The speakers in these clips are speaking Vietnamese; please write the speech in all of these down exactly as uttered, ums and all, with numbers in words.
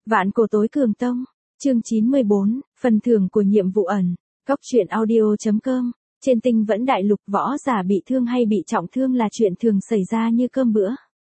Vạn cổ tối cường tông, chương chín mươi bốn, phần thưởng của nhiệm vụ ẩn, góc truyện audio.com, trên tinh vẫn đại lục võ giả bị thương hay bị trọng thương là chuyện thường xảy ra như cơm bữa.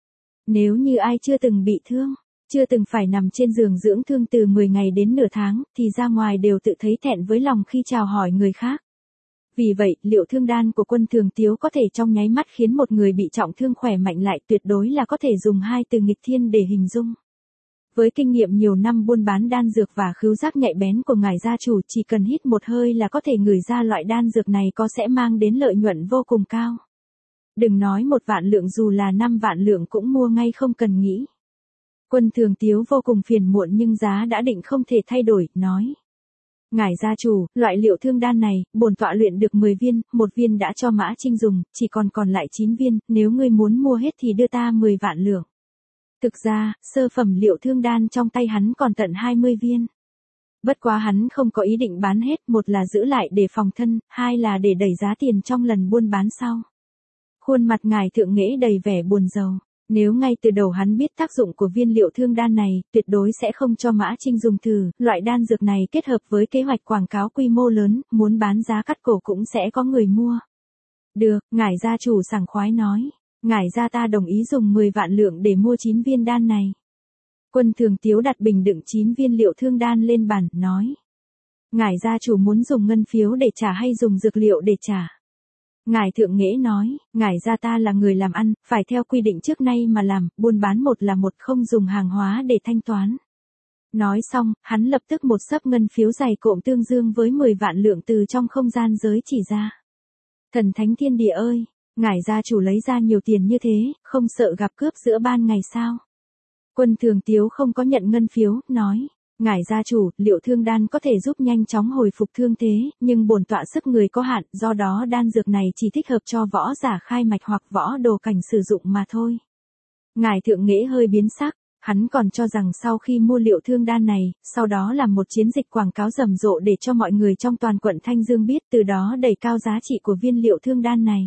Nếu như ai chưa từng bị thương, chưa từng phải nằm trên giường dưỡng thương từ mười ngày đến nửa tháng, thì ra ngoài đều tự thấy thẹn với lòng khi chào hỏi người khác. Vì vậy, liệu thương đan của Quân Thường Tiếu có thể trong nháy mắt khiến một người bị trọng thương khỏe mạnh lại, tuyệt đối là có thể dùng hai từ nghịch thiên để hình dung. Với kinh nghiệm nhiều năm buôn bán đan dược và khứu giác nhạy bén của ngài gia chủ, chỉ cần hít một hơi là có thể ngửi ra loại đan dược này có sẽ mang đến lợi nhuận vô cùng cao. Đừng nói một vạn lượng, dù là năm vạn lượng cũng mua ngay không cần nghĩ. Quân Thường Tiếu vô cùng phiền muộn nhưng giá đã định không thể thay đổi, nói. Ngài gia chủ, loại liệu thương đan này, bổn tọa luyện được mười viên, một viên đã cho Mã Trinh dùng, chỉ còn còn lại chín viên, nếu ngươi muốn mua hết thì đưa ta mười vạn lượng. Thực ra, sơ phẩm liệu thương đan trong tay hắn còn tận hai mươi viên. Bất quá hắn không có ý định bán hết, một là giữ lại để phòng thân, hai là để đẩy giá tiền trong lần buôn bán sau. Khuôn mặt ngài thượng nghễ đầy vẻ buồn rầu. Nếu ngay từ đầu hắn biết tác dụng của viên liệu thương đan này, tuyệt đối sẽ không cho Mã Trinh dùng thử, loại đan dược này kết hợp với kế hoạch quảng cáo quy mô lớn, muốn bán giá cắt cổ cũng sẽ có người mua. Được, ngài gia chủ sảng khoái nói, ngài gia ta đồng ý dùng mười vạn lượng để mua chín viên đan này. Quân Thường Tiếu đặt bình đựng chín viên liệu thương đan lên bàn, nói. Ngài gia chủ muốn dùng ngân phiếu để trả hay dùng dược liệu để trả? Ngài thượng nghễ nói, ngài gia ta là người làm ăn, phải theo quy định trước nay mà làm, buôn bán một là một, không dùng hàng hóa để thanh toán. Nói xong, hắn lập tức một xấp ngân phiếu dày cộm tương đương với mười vạn lượng từ trong không gian giới chỉ ra. Thần thánh thiên địa ơi, ngài gia chủ lấy ra nhiều tiền như thế, không sợ gặp cướp giữa ban ngày sao? Quân Thường Tiếu không có nhận ngân phiếu, nói. Ngài gia chủ, liệu thương đan có thể giúp nhanh chóng hồi phục thương thế, nhưng bổn tọa sức người có hạn, do đó đan dược này chỉ thích hợp cho võ giả khai mạch hoặc võ đồ cảnh sử dụng mà thôi. Ngài thượng nghễ hơi biến sắc, hắn còn cho rằng sau khi mua liệu thương đan này, sau đó làm một chiến dịch quảng cáo rầm rộ để cho mọi người trong toàn quận Thanh Dương biết, từ đó đẩy cao giá trị của viên liệu thương đan này.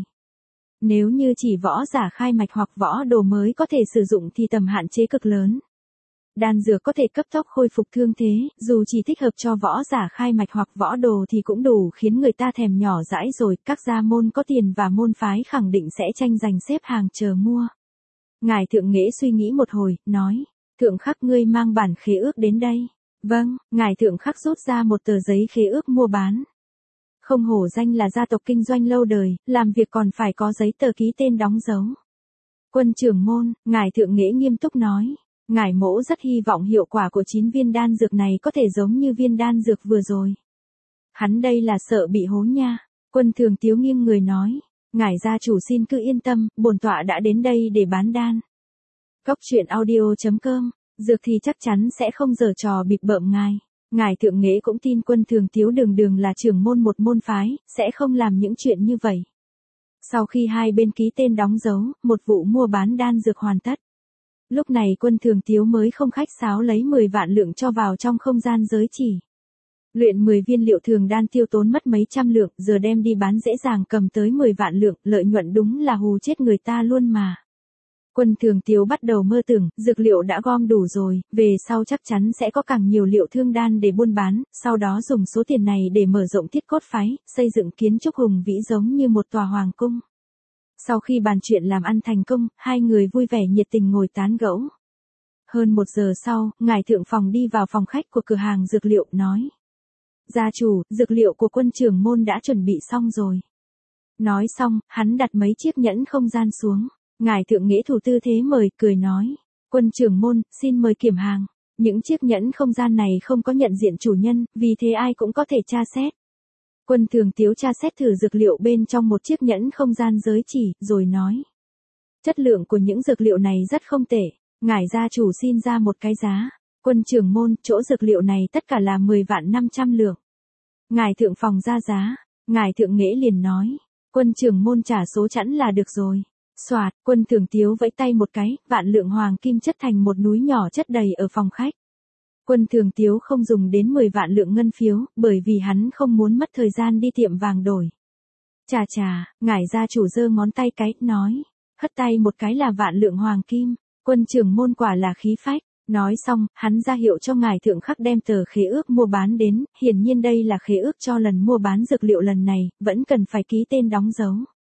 Nếu như chỉ võ giả khai mạch hoặc võ đồ mới có thể sử dụng thì tầm hạn chế cực lớn. Đan dược có thể cấp tốc khôi phục thương thế, dù chỉ thích hợp cho võ giả khai mạch hoặc võ đồ thì cũng đủ khiến người ta thèm nhỏ dãi rồi, các gia môn có tiền và môn phái khẳng định sẽ tranh giành xếp hàng chờ mua. Ngài thượng nghễ suy nghĩ một hồi, nói, thượng khắc ngươi mang bản khế ước đến đây. Vâng, ngài thượng khắc rút ra một tờ giấy khế ước mua bán. Không hổ danh là gia tộc kinh doanh lâu đời, làm việc còn phải có giấy tờ ký tên đóng dấu. Quân trưởng môn, ngài thượng nghễ nghiêm túc nói. Ngài mỗ rất hy vọng hiệu quả của chín viên đan dược này có thể giống như viên đan dược vừa rồi. Hắn đây là sợ bị hố nha. Quân Thường Tiếu nghiêng người nói. Ngài gia chủ xin cứ yên tâm, bổn tọa đã đến đây để bán đan. Góc truyện audio.com, dược thì chắc chắn sẽ không giở trò bịp bợm ngài. Ngài thượng nghễ cũng tin Quân Thường Tiếu đường đường là trưởng môn một môn phái, sẽ không làm những chuyện như vậy. Sau khi hai bên ký tên đóng dấu, một vụ mua bán đan dược hoàn tất. Lúc này Quân Thường Tiếu mới không khách sáo lấy mười vạn lượng cho vào trong không gian giới chỉ. Luyện mười viên liệu thường đan tiêu tốn mất mấy trăm lượng, giờ đem đi bán dễ dàng cầm tới mười vạn lượng, lợi nhuận đúng là hù chết người ta luôn mà. Quân Thường Tiếu bắt đầu mơ tưởng, dược liệu đã gom đủ rồi, về sau chắc chắn sẽ có càng nhiều liệu thương đan để buôn bán, sau đó dùng số tiền này để mở rộng thiết cốt phái, xây dựng kiến trúc hùng vĩ giống như một tòa hoàng cung. Sau khi bàn chuyện làm ăn thành công, hai người vui vẻ nhiệt tình ngồi tán gẫu. Hơn một giờ sau, ngài thượng phòng đi vào phòng khách của cửa hàng dược liệu, nói. Gia chủ, dược liệu của quân trưởng môn đã chuẩn bị xong rồi. Nói xong, hắn đặt mấy chiếc nhẫn không gian xuống. Ngài thượng nghễ thủ tư thế mời, cười nói. Quân trưởng môn, xin mời kiểm hàng. Những chiếc nhẫn không gian này không có nhận diện chủ nhân, vì thế ai cũng có thể tra xét. Quân Thường Tiếu tra xét thử dược liệu bên trong một chiếc nhẫn không gian giới chỉ, rồi nói. Chất lượng của những dược liệu này rất không tệ, ngài gia chủ xin ra một cái giá. Quân trưởng môn, chỗ dược liệu này tất cả là mười vạn năm trăm lượng. Ngài thượng phòng ra giá, ngài thượng nghễ liền nói. Quân trưởng môn trả số chẵn là được rồi. Soạt, Quân Thường Tiếu vẫy tay một cái, vạn lượng hoàng kim chất thành một núi nhỏ chất đầy ở phòng khách. Quân Thường Tiếu không dùng đến mười vạn lượng ngân phiếu, bởi vì hắn không muốn mất thời gian đi tiệm vàng đổi. Chà chà, ngài gia chủ giơ ngón tay cái, nói. Hất tay một cái là vạn lượng hoàng kim. Quân trưởng môn quả là khí phách. Nói xong, hắn ra hiệu cho ngài thượng khắc đem tờ khế ước mua bán đến, hiển nhiên đây là khế ước cho lần mua bán dược liệu lần này, vẫn cần phải ký tên đóng dấu.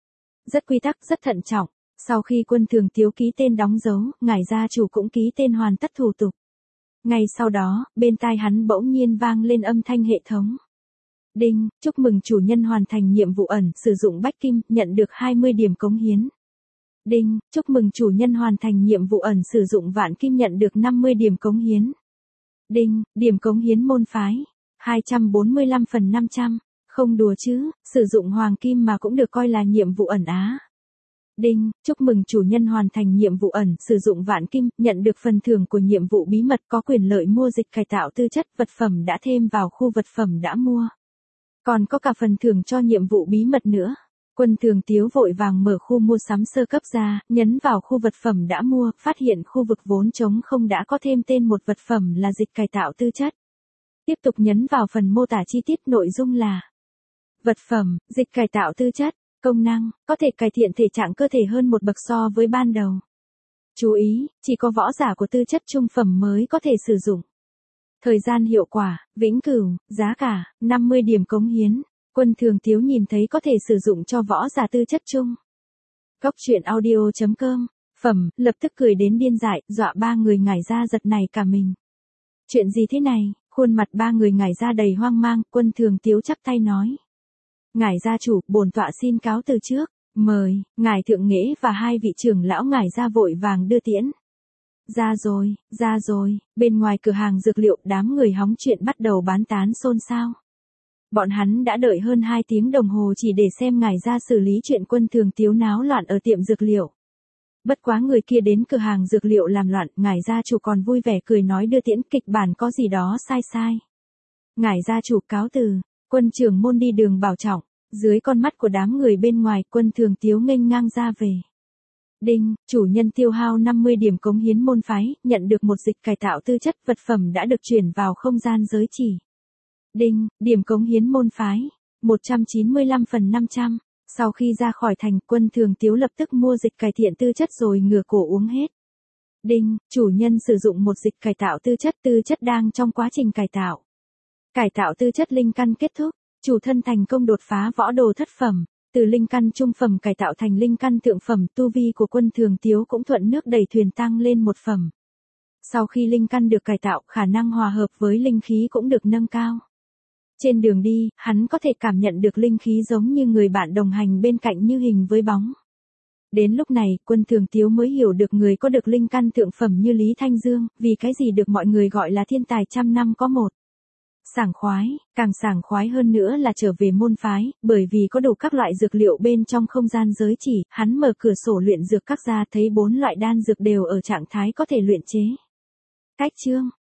Rất quy tắc, rất thận trọng. Sau khi Quân Thường Tiếu ký tên đóng dấu, ngài gia chủ cũng ký tên hoàn tất thủ tục. Ngay sau đó, bên tai hắn bỗng nhiên vang lên âm thanh hệ thống. Đinh, chúc mừng chủ nhân hoàn thành nhiệm vụ ẩn, sử dụng bách kim, nhận được hai mươi điểm cống hiến. Đinh, chúc mừng chủ nhân hoàn thành nhiệm vụ ẩn, sử dụng vạn kim, nhận được năm mươi điểm cống hiến. Đinh, điểm cống hiến môn phái, hai trăm bốn mươi lăm phần năm trăm. Không đùa chứ, sử dụng hoàng kim mà cũng được coi là nhiệm vụ ẩn á. Đinh, chúc mừng chủ nhân hoàn thành nhiệm vụ ẩn, sử dụng vạn kim, nhận được phần thưởng của nhiệm vụ bí mật, có quyền lợi mua dịch cải tạo tư chất, vật phẩm đã thêm vào khu vật phẩm đã mua. Còn có cả phần thưởng cho nhiệm vụ bí mật nữa. Quân Thường Tiếu vội vàng mở khu mua sắm sơ cấp ra, nhấn vào khu vật phẩm đã mua, phát hiện khu vực vốn trống không đã có thêm tên một vật phẩm là dịch cải tạo tư chất. Tiếp tục nhấn vào phần mô tả chi tiết, nội dung là vật phẩm, dịch cải tạo tư chất, công năng, có thể cải thiện thể trạng cơ thể hơn một bậc so với ban đầu. Chú ý, chỉ có võ giả của tư chất trung phẩm mới có thể sử dụng. Thời gian hiệu quả, vĩnh cửu, giá cả, năm mươi điểm cống hiến. Quân Thường Tiếu nhìn thấy có thể sử dụng cho võ giả tư chất trung. Góc truyện audio chấm com, phẩm, lập tức cười đến điên dại, dọa ba người ngải ra giật nảy cả mình. Chuyện gì thế này, khuôn mặt ba người ngải ra đầy hoang mang, Quân Thường Tiếu chắp tay nói. Ngải gia chủ, bổn tọa xin cáo từ trước, mời, ngải thượng nghệ và hai vị trưởng lão ngải gia vội vàng đưa tiễn. Ra rồi, ra rồi, bên ngoài cửa hàng dược liệu đám người hóng chuyện bắt đầu bán tán xôn xao. Bọn hắn đã đợi hơn hai tiếng đồng hồ chỉ để xem ngải gia xử lý chuyện Quân Thường Tiếu náo loạn ở tiệm dược liệu. Bất quá người kia đến cửa hàng dược liệu làm loạn, ngải gia chủ còn vui vẻ cười nói đưa tiễn, kịch bản có gì đó sai sai. Ngải gia chủ cáo từ, Quân trưởng môn đi đường bảo trọng, dưới con mắt của đám người bên ngoài, Quân Thường Tiếu nghênh ngang ra về. Đinh, chủ nhân tiêu hao năm mươi điểm cống hiến môn phái, nhận được một dịch cải tạo tư chất, vật phẩm đã được chuyển vào không gian giới chỉ. Đinh, điểm cống hiến môn phái, một trăm chín mươi lăm phần năm trăm. Sau khi ra khỏi thành, Quân Thường Tiếu lập tức mua dịch cải thiện tư chất rồi ngửa cổ uống hết. Đinh, chủ nhân sử dụng một dịch cải tạo tư chất, tư chất đang trong quá trình cải tạo. Cải tạo tư chất linh căn kết thúc, chủ thân thành công đột phá võ đồ thất phẩm, từ linh căn trung phẩm cải tạo thành linh căn thượng phẩm, tu vi của Quân Thường Tiếu cũng thuận nước đẩy thuyền tăng lên một phẩm. Sau khi linh căn được cải tạo, khả năng hòa hợp với linh khí cũng được nâng cao. Trên đường đi, hắn có thể cảm nhận được linh khí giống như người bạn đồng hành bên cạnh như hình với bóng. Đến lúc này, Quân Thường Tiếu mới hiểu được người có được linh căn thượng phẩm như Lý Thanh Dương, vì cái gì được mọi người gọi là thiên tài trăm năm có một. Sảng khoái, càng sảng khoái hơn nữa là trở về môn phái, bởi vì có đủ các loại dược liệu bên trong không gian giới chỉ, hắn mở cửa sổ luyện dược các ra thấy bốn loại đan dược đều ở trạng thái có thể luyện chế. Cách chương